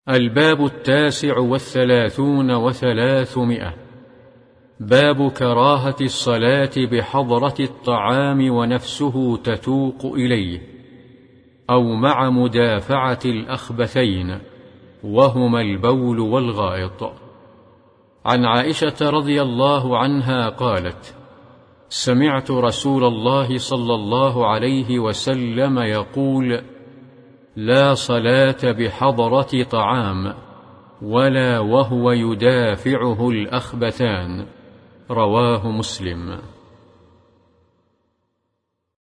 الباب 39 باب كراهة الصلاة بحضرة الطعام ونفسه تتوق إليه، أو مع مدافعة الأخبثين وهما البول والغائط. عن عائشة رضي الله عنها قالت: سمعت رسول الله صلى الله عليه وسلم يقول: لا صلاة بحضرة طعام ولا وهو يدافعه الأخبثان. رواه مسلم.